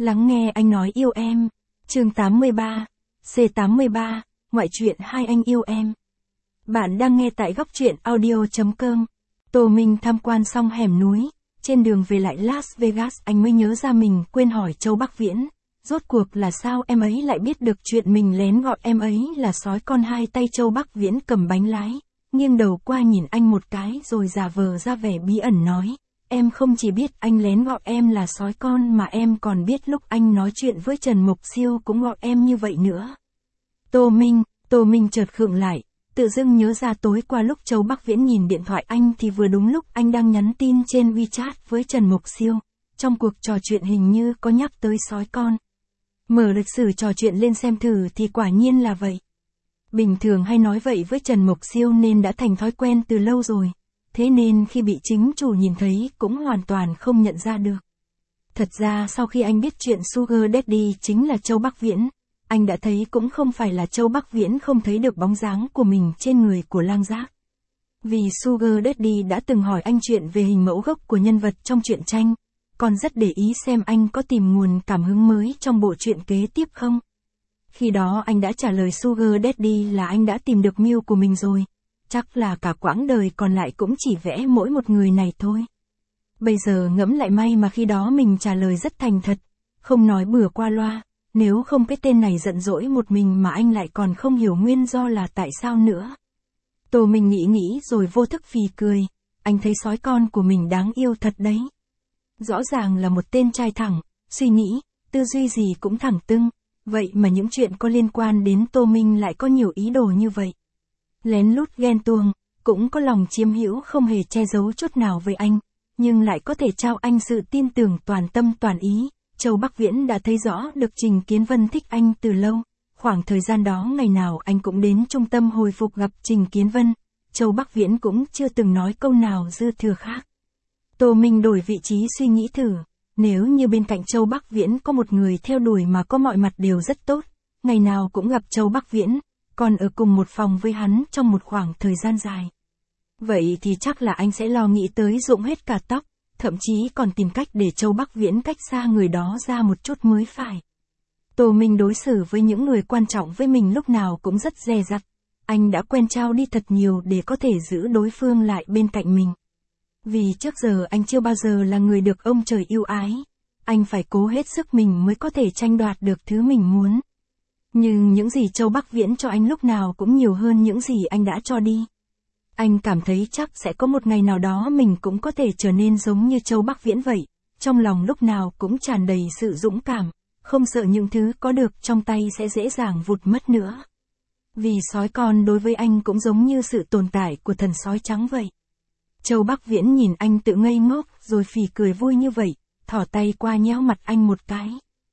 Lắng nghe anh nói yêu em. Chương 83. C83. Ngoại truyện Hai anh yêu em. Bạn đang nghe tại góc truyện audio.com. Tô Minh tham quan xong hẻm núi, trên đường về lại Las Vegas anh mới nhớ ra mình quên hỏi Châu Bắc Viễn. Rốt cuộc là sao em ấy lại biết được chuyện mình lén gọi em ấy là sói con? Hai tay Châu Bắc Viễn cầm bánh lái, nghiêng đầu qua nhìn anh một cái rồi giả vờ ra vẻ bí ẩn nói. Em không chỉ biết anh lén gọi em là sói con mà em còn biết lúc anh nói chuyện với Trần Mục Siêu cũng gọi em như vậy nữa. Tô Minh chợt khựng lại, tự dưng nhớ ra tối qua lúc Châu Bắc Viễn nhìn điện thoại anh thì vừa đúng lúc anh đang nhắn tin trên WeChat với Trần Mục Siêu. Trong cuộc trò chuyện hình như có nhắc tới sói con. Mở lịch sử trò chuyện lên xem thử thì quả nhiên là vậy. Bình thường hay nói vậy với Trần Mục Siêu nên đã thành thói quen từ lâu rồi. Thế nên khi bị chính chủ nhìn thấy cũng hoàn toàn không nhận ra được. Thật ra sau khi anh biết chuyện Sugar Daddy chính là Châu Bắc Viễn, anh đã thấy cũng không phải là Châu Bắc Viễn không thấy được bóng dáng của mình trên người của Lang Giác. Vì Sugar Daddy đã từng hỏi anh chuyện về hình mẫu gốc của nhân vật trong truyện tranh, còn rất để ý xem anh có tìm nguồn cảm hứng mới trong bộ truyện kế tiếp không. Khi đó anh đã trả lời Sugar Daddy là anh đã tìm được Miu của mình rồi. Chắc là cả quãng đời còn lại cũng chỉ vẽ mỗi một người này thôi. Bây giờ ngẫm lại may mà khi đó mình trả lời rất thành thật, không nói bừa qua loa, nếu không cái tên này giận dỗi một mình mà anh lại còn không hiểu nguyên do là tại sao nữa. Tô Minh nghĩ rồi vô thức phì cười, anh thấy sói con của mình đáng yêu thật đấy. Rõ ràng là một tên trai thẳng, suy nghĩ, tư duy gì cũng thẳng tưng, vậy mà những chuyện có liên quan đến Tô Minh lại có nhiều ý đồ như vậy. Lén lút ghen tuông, cũng có lòng chiếm hữu không hề che giấu chút nào với anh, nhưng lại có thể trao anh sự tin tưởng toàn tâm toàn ý. Châu Bắc Viễn đã thấy rõ được Trình Kiến Vân thích anh từ lâu, khoảng thời gian đó ngày nào anh cũng đến trung tâm hồi phục gặp Trình Kiến Vân, Châu Bắc Viễn cũng chưa từng nói câu nào dư thừa khác. Tô Minh đổi vị trí suy nghĩ thử, nếu như bên cạnh Châu Bắc Viễn có một người theo đuổi mà có mọi mặt đều rất tốt, ngày nào cũng gặp Châu Bắc Viễn, còn ở cùng một phòng với hắn trong một khoảng thời gian dài. Vậy thì chắc là anh sẽ lo nghĩ tới rụng hết cả tóc, thậm chí còn tìm cách để Châu Bắc Viễn cách xa người đó ra một chút mới phải. Tô Minh đối xử với những người quan trọng với mình lúc nào cũng rất dè dặt. Anh đã quen trao đi thật nhiều để có thể giữ đối phương lại bên cạnh mình. Vì trước giờ anh chưa bao giờ là người được ông trời yêu ái. Anh phải cố hết sức mình mới có thể tranh đoạt được thứ mình muốn. Nhưng những gì Châu Bắc Viễn cho anh lúc nào cũng nhiều hơn những gì anh đã cho đi. Anh cảm thấy chắc sẽ có một ngày nào đó mình cũng có thể trở nên giống như Châu Bắc Viễn vậy. Trong lòng lúc nào cũng tràn đầy sự dũng cảm, không sợ những thứ có được trong tay sẽ dễ dàng vụt mất nữa. Vì sói con đối với anh cũng giống như sự tồn tại của thần sói trắng vậy. Châu Bắc Viễn nhìn anh tự ngây ngốc rồi phì cười vui như vậy, thỏ tay qua nhéo mặt anh một cái.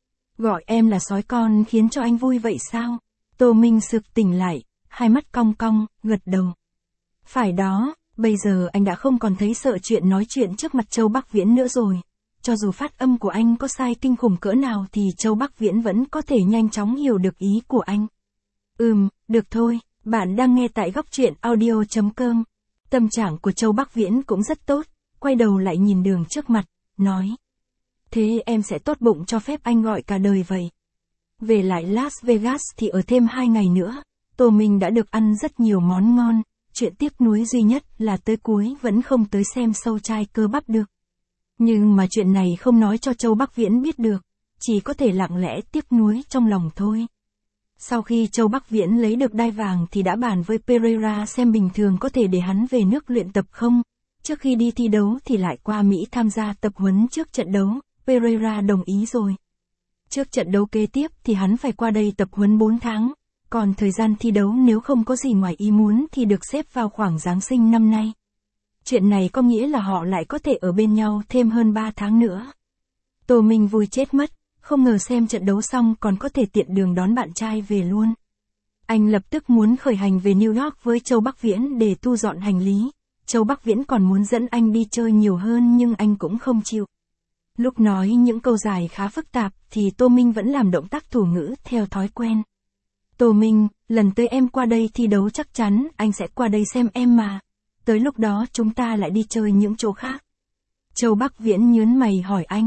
Gọi em là sói con khiến cho anh vui vậy sao? Tô Minh sực tỉnh lại, hai mắt cong cong, gật đầu. Phải đó, bây giờ anh đã không còn thấy sợ chuyện nói chuyện trước mặt Châu Bắc Viễn nữa rồi. Cho dù phát âm của anh có sai kinh khủng cỡ nào thì Châu Bắc Viễn vẫn có thể nhanh chóng hiểu được ý của anh. Được thôi, bạn đang nghe tại góc truyện audio.com. Tâm trạng của Châu Bắc Viễn cũng rất tốt, quay đầu lại nhìn đường trước mặt, nói. Thế em sẽ tốt bụng cho phép anh gọi cả đời vậy. Về lại Las Vegas thì ở thêm 2 ngày nữa, Tô Minh đã được ăn rất nhiều món ngon, chuyện tiếc nuối duy nhất là tới cuối vẫn không tới xem show trai cơ bắp được. Nhưng mà chuyện này không nói cho Châu Bắc Viễn biết được, chỉ có thể lặng lẽ tiếc nuối trong lòng thôi. Sau khi Châu Bắc Viễn lấy được đai vàng thì đã bàn với Pereira xem bình thường có thể để hắn về nước luyện tập không. Trước khi đi thi đấu thì lại qua Mỹ tham gia tập huấn trước trận đấu, Pereira đồng ý rồi. Trước trận đấu kế tiếp thì hắn phải qua đây tập huấn 4 tháng, còn thời gian thi đấu nếu không có gì ngoài ý muốn thì được xếp vào khoảng Giáng sinh năm nay. Chuyện này có nghĩa là họ lại có thể ở bên nhau thêm hơn 3 tháng nữa. Tô Minh vui chết mất, không ngờ xem trận đấu xong còn có thể tiện đường đón bạn trai về luôn. Anh lập tức muốn khởi hành về New York với Châu Bắc Viễn để thu dọn hành lý. Châu Bắc Viễn còn muốn dẫn anh đi chơi nhiều hơn nhưng anh cũng không chịu. Lúc nói những câu dài khá phức tạp thì Tô Minh vẫn làm động tác thủ ngữ theo thói quen. Tô Minh, lần tới em qua đây thi đấu chắc chắn anh sẽ qua đây xem em mà. Tới lúc đó chúng ta lại đi chơi những chỗ khác. Châu Bắc Viễn nhớn mày hỏi anh,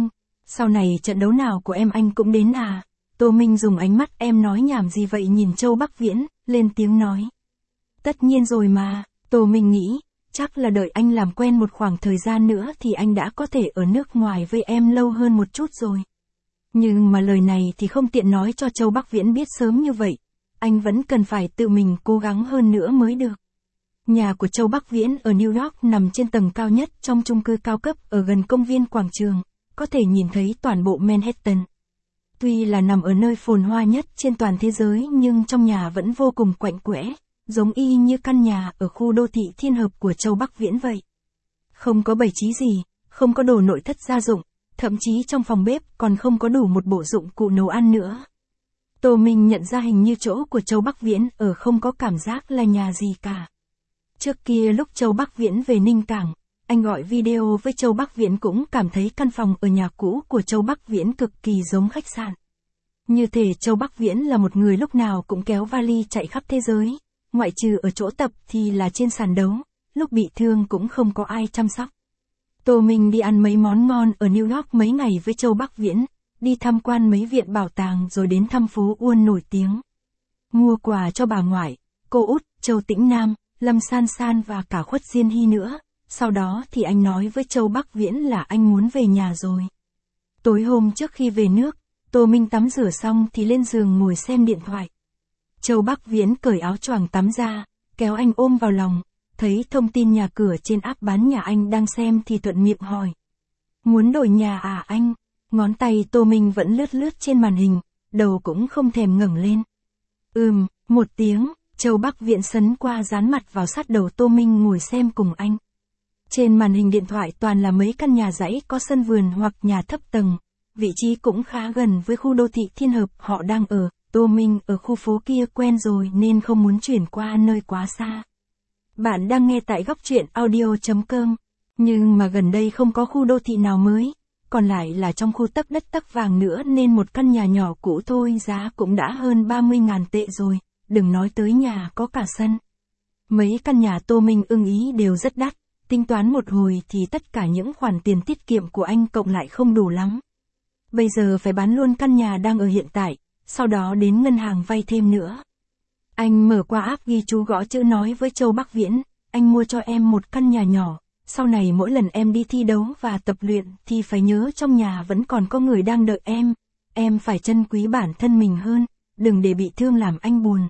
Sau này trận đấu nào của em anh cũng đến à? Tô Minh dùng ánh mắt em nói nhảm gì vậy nhìn Châu Bắc Viễn, lên tiếng nói. Tất nhiên rồi mà, Tô Minh nghĩ, chắc là đợi anh làm quen một khoảng thời gian nữa thì anh đã có thể ở nước ngoài với em lâu hơn một chút rồi. Nhưng mà lời này thì không tiện nói cho Châu Bắc Viễn biết sớm như vậy, anh vẫn cần phải tự mình cố gắng hơn nữa mới được. Nhà của Châu Bắc Viễn ở New York nằm trên tầng cao nhất trong chung cư cao cấp ở gần công viên quảng trường, có thể nhìn thấy toàn bộ Manhattan. Tuy là nằm ở nơi phồn hoa nhất trên toàn thế giới nhưng trong nhà vẫn vô cùng quạnh quẽ, giống y như căn nhà ở khu đô thị Thiên Hợp của Châu Bắc Viễn vậy. Không có bày trí gì, không có đồ nội thất gia dụng, thậm chí trong phòng bếp còn không có đủ một bộ dụng cụ nấu ăn nữa. Tô Minh nhận ra hình như chỗ của Châu Bắc Viễn ở không có cảm giác là nhà gì cả. Trước kia lúc Châu Bắc Viễn về Ninh Cảng, anh gọi video với Châu Bắc Viễn cũng cảm thấy căn phòng ở nhà cũ của Châu Bắc Viễn cực kỳ giống khách sạn. Như thể Châu Bắc Viễn là một người lúc nào cũng kéo vali chạy khắp thế giới, ngoại trừ ở chỗ tập thì là trên sàn đấu, lúc bị thương cũng không có ai chăm sóc. Tô Minh đi ăn mấy món ngon ở New York mấy ngày với Châu Bắc Viễn, đi tham quan mấy viện bảo tàng rồi đến thăm phố Wall nổi tiếng. Mua quà cho bà ngoại, cô út, Châu Tĩnh Nam, Lâm San San và cả Khuất Diên Hy nữa. Sau đó thì anh nói với Châu Bắc Viễn là anh muốn về nhà rồi. Tối hôm trước khi về nước, Tô Minh tắm rửa xong thì lên giường ngồi xem điện thoại. Châu Bắc Viễn cởi áo choàng tắm ra, kéo anh ôm vào lòng, thấy thông tin nhà cửa trên app bán nhà anh đang xem thì thuận miệng hỏi. Muốn đổi nhà à anh? Ngón tay Tô Minh vẫn lướt lướt trên màn hình, đầu cũng không thèm ngẩng lên. Một tiếng, Châu Bắc Viễn sấn qua dán mặt vào sát đầu Tô Minh ngồi xem cùng anh. Trên màn hình điện thoại toàn là mấy căn nhà dãy có sân vườn hoặc nhà thấp tầng, vị trí cũng khá gần với khu đô thị Thiên Hợp họ đang ở. Tô Minh ở khu phố kia quen rồi nên không muốn chuyển qua nơi quá xa. Bạn đang nghe tại góc truyện audio.com, nhưng mà gần đây không có khu đô thị nào mới, còn lại là trong khu tấc đất tấc vàng nữa nên một căn nhà nhỏ cũ thôi giá cũng đã hơn 30.000 tệ rồi, đừng nói tới nhà có cả sân. Mấy căn nhà Tô Minh ưng ý đều rất đắt, tính toán một hồi thì tất cả những khoản tiền tiết kiệm của anh cộng lại không đủ lắm. Bây giờ phải bán luôn căn nhà đang ở hiện tại, sau đó đến ngân hàng vay thêm nữa. Anh mở qua app ghi chú gõ chữ nói với Châu Bắc Viễn, anh mua cho em một căn nhà nhỏ, sau này mỗi lần em đi thi đấu và tập luyện thì phải nhớ trong nhà vẫn còn có người đang đợi em phải trân quý bản thân mình hơn, đừng để bị thương làm anh buồn.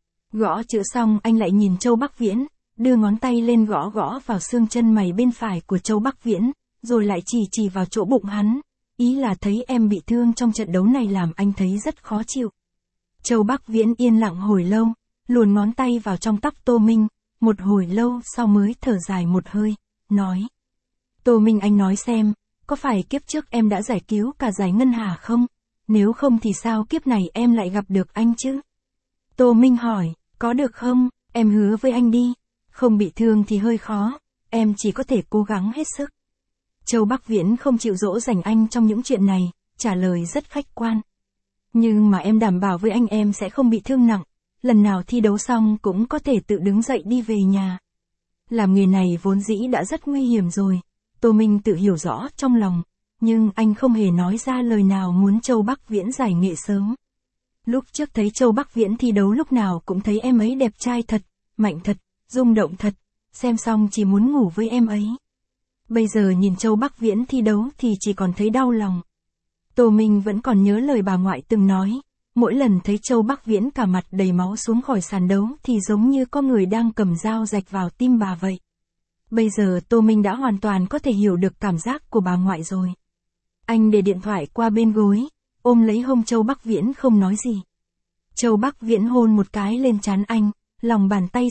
Gõ chữ xong anh lại nhìn Châu Bắc Viễn, đưa ngón tay lên gõ gõ vào xương chân mày bên phải của Châu Bắc Viễn, rồi lại chỉ vào chỗ bụng hắn, ý là thấy em bị thương trong trận đấu này làm anh thấy rất khó chịu. Châu Bắc Viễn yên lặng hồi lâu, luồn ngón tay vào trong tóc Tô Minh, một hồi lâu sau mới thở dài một hơi, nói. Tô Minh anh nói xem, có phải kiếp trước em đã giải cứu cả giải ngân hà không? Nếu không thì sao kiếp này em lại gặp được anh chứ? Tô Minh hỏi, có được không? Em hứa với anh đi. Không bị thương thì hơi khó, em chỉ có thể cố gắng hết sức. Châu Bắc Viễn không chịu dỗ dành anh trong những chuyện này, trả lời rất khách quan. Nhưng mà em đảm bảo với anh em sẽ không bị thương nặng, lần nào thi đấu xong cũng có thể tự đứng dậy đi về nhà. Làm nghề này vốn dĩ đã rất nguy hiểm rồi, Tô Minh tự hiểu rõ trong lòng, nhưng anh không hề nói ra lời nào muốn Châu Bắc Viễn giải nghệ sớm. Lúc trước thấy Châu Bắc Viễn thi đấu lúc nào cũng thấy em ấy đẹp trai thật, mạnh thật, rung động thật, xem xong chỉ muốn ngủ với em ấy. Bây giờ nhìn Châu Bắc Viễn thi đấu thì chỉ còn thấy đau lòng. Tô Minh vẫn còn nhớ lời bà ngoại từng nói, mỗi lần thấy Châu Bắc Viễn cả mặt đầy máu xuống khỏi sàn đấu thì giống như có người đang cầm dao rạch vào tim bà vậy. Bây giờ Tô Minh đã hoàn toàn có thể hiểu được cảm giác của bà ngoại rồi. Anh để điện thoại qua bên gối, ôm lấy hông Châu Bắc Viễn không nói gì. Châu Bắc Viễn hôn một cái lên trán anh, lòng bàn tay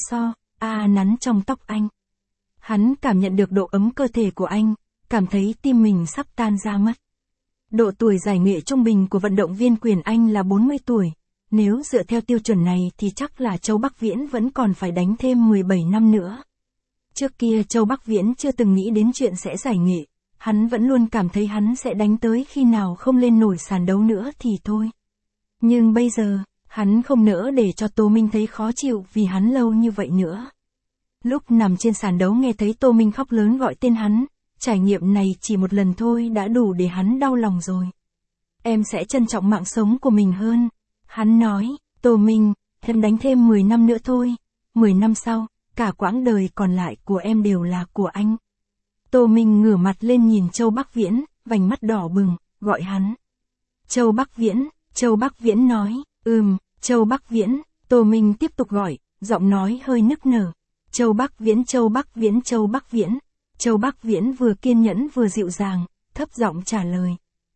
nắn trong tóc anh. Hắn cảm nhận được độ ấm cơ thể của anh, cảm thấy tim mình sắp tan ra mất. Độ tuổi giải nghệ trung bình của vận động viên Quyền Anh là 40 tuổi, nếu dựa theo tiêu chuẩn này thì chắc là Châu Bắc Viễn vẫn còn phải đánh thêm 17 năm nữa. Trước kia Châu Bắc Viễn chưa từng nghĩ đến chuyện sẽ giải nghệ, hắn vẫn luôn cảm thấy hắn sẽ đánh tới khi nào không lên nổi sàn đấu nữa thì thôi. Nhưng bây giờ, hắn không nỡ để cho Tô Minh thấy khó chịu vì hắn lâu như vậy nữa. Lúc nằm trên sàn đấu nghe thấy Tô Minh khóc lớn gọi tên hắn, trải nghiệm này chỉ một lần thôi đã đủ để hắn đau lòng rồi. Em sẽ trân trọng mạng sống của mình hơn. Hắn nói, Tô Minh, em đánh thêm 10 năm nữa thôi. 10 năm sau, cả quãng đời còn lại của em đều là của anh. Tô Minh ngửa mặt lên nhìn Châu Bắc Viễn, vành mắt đỏ bừng, gọi hắn. Châu Bắc Viễn, Châu Bắc Viễn nói, Châu Bắc Viễn, Tô Minh tiếp tục gọi, giọng nói hơi nức nở. Châu Bắc Viễn, Châu Bắc Viễn, Châu Bắc Viễn. Châu Bắc Viễn vừa kiên nhẫn vừa dịu dàng, thấp giọng trả lời.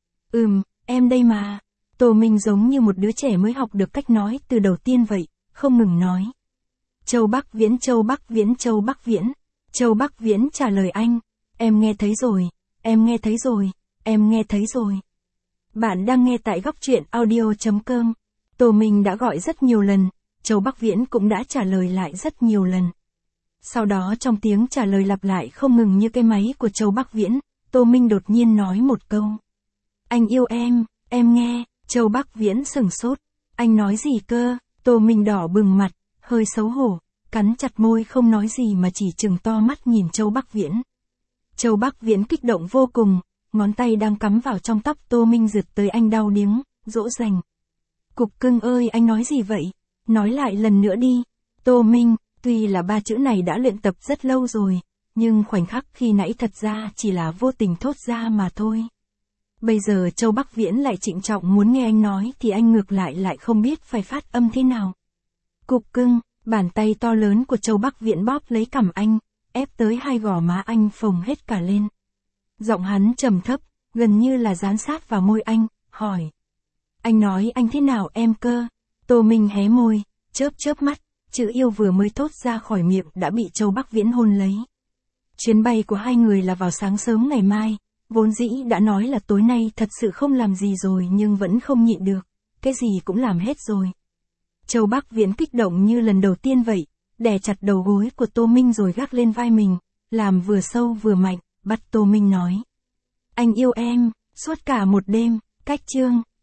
Em đây mà. Tô Minh giống như một đứa trẻ mới học được cách nói từ đầu tiên vậy, không ngừng nói. Châu Bắc Viễn, Châu Bắc Viễn, Châu Bắc Viễn. Châu Bắc Viễn trả lời anh. Em nghe thấy rồi, em nghe thấy rồi, em nghe thấy rồi. Bạn đang nghe tại góc truyện audio.com. Tô Minh đã gọi rất nhiều lần, Châu Bắc Viễn cũng đã trả lời lại rất nhiều lần. Sau đó trong tiếng trả lời lặp lại không ngừng như cái máy của Châu Bắc Viễn, Tô Minh đột nhiên nói một câu. Anh yêu em nghe. Châu Bắc Viễn sửng sốt. Anh nói gì cơ? Tô Minh đỏ bừng mặt, hơi xấu hổ, cắn chặt môi không nói gì mà chỉ trừng to mắt nhìn Châu Bắc Viễn. Châu Bắc Viễn kích động vô cùng, ngón tay đang cắm vào trong tóc Tô Minh giật tới anh đau điếng, dỗ dành. Cục cưng ơi, anh nói gì vậy? Nói lại lần nữa đi. Tô Minh, tuy là 3 chữ này đã luyện tập rất lâu rồi, nhưng khoảnh khắc khi nãy thật ra chỉ là vô tình thốt ra mà thôi. Bây giờ Châu Bắc Viễn lại trịnh trọng muốn nghe anh nói thì anh ngược lại không biết phải phát âm thế nào. Cục cưng, bàn tay to lớn của Châu Bắc Viễn bóp lấy cằm anh, ép tới hai gò má anh phồng hết cả lên. Giọng hắn trầm thấp, gần như là dán sát vào môi anh, hỏi. Anh nói anh thế nào em cơ? Tô Minh hé môi, chớp mắt, chữ yêu vừa mới thốt ra khỏi miệng đã bị Châu Bắc Viễn hôn lấy. Chuyến bay của hai người là vào sáng sớm ngày mai, vốn dĩ đã nói là tối nay thật sự không làm gì rồi nhưng vẫn không nhịn được, cái gì cũng làm hết rồi. Châu Bắc Viễn kích động như lần đầu tiên vậy, đè chặt đầu gối của Tô Minh rồi gác lên vai mình, làm vừa sâu vừa mạnh, bắt Tô Minh nói. Anh yêu em, suốt cả một đêm, cách chương.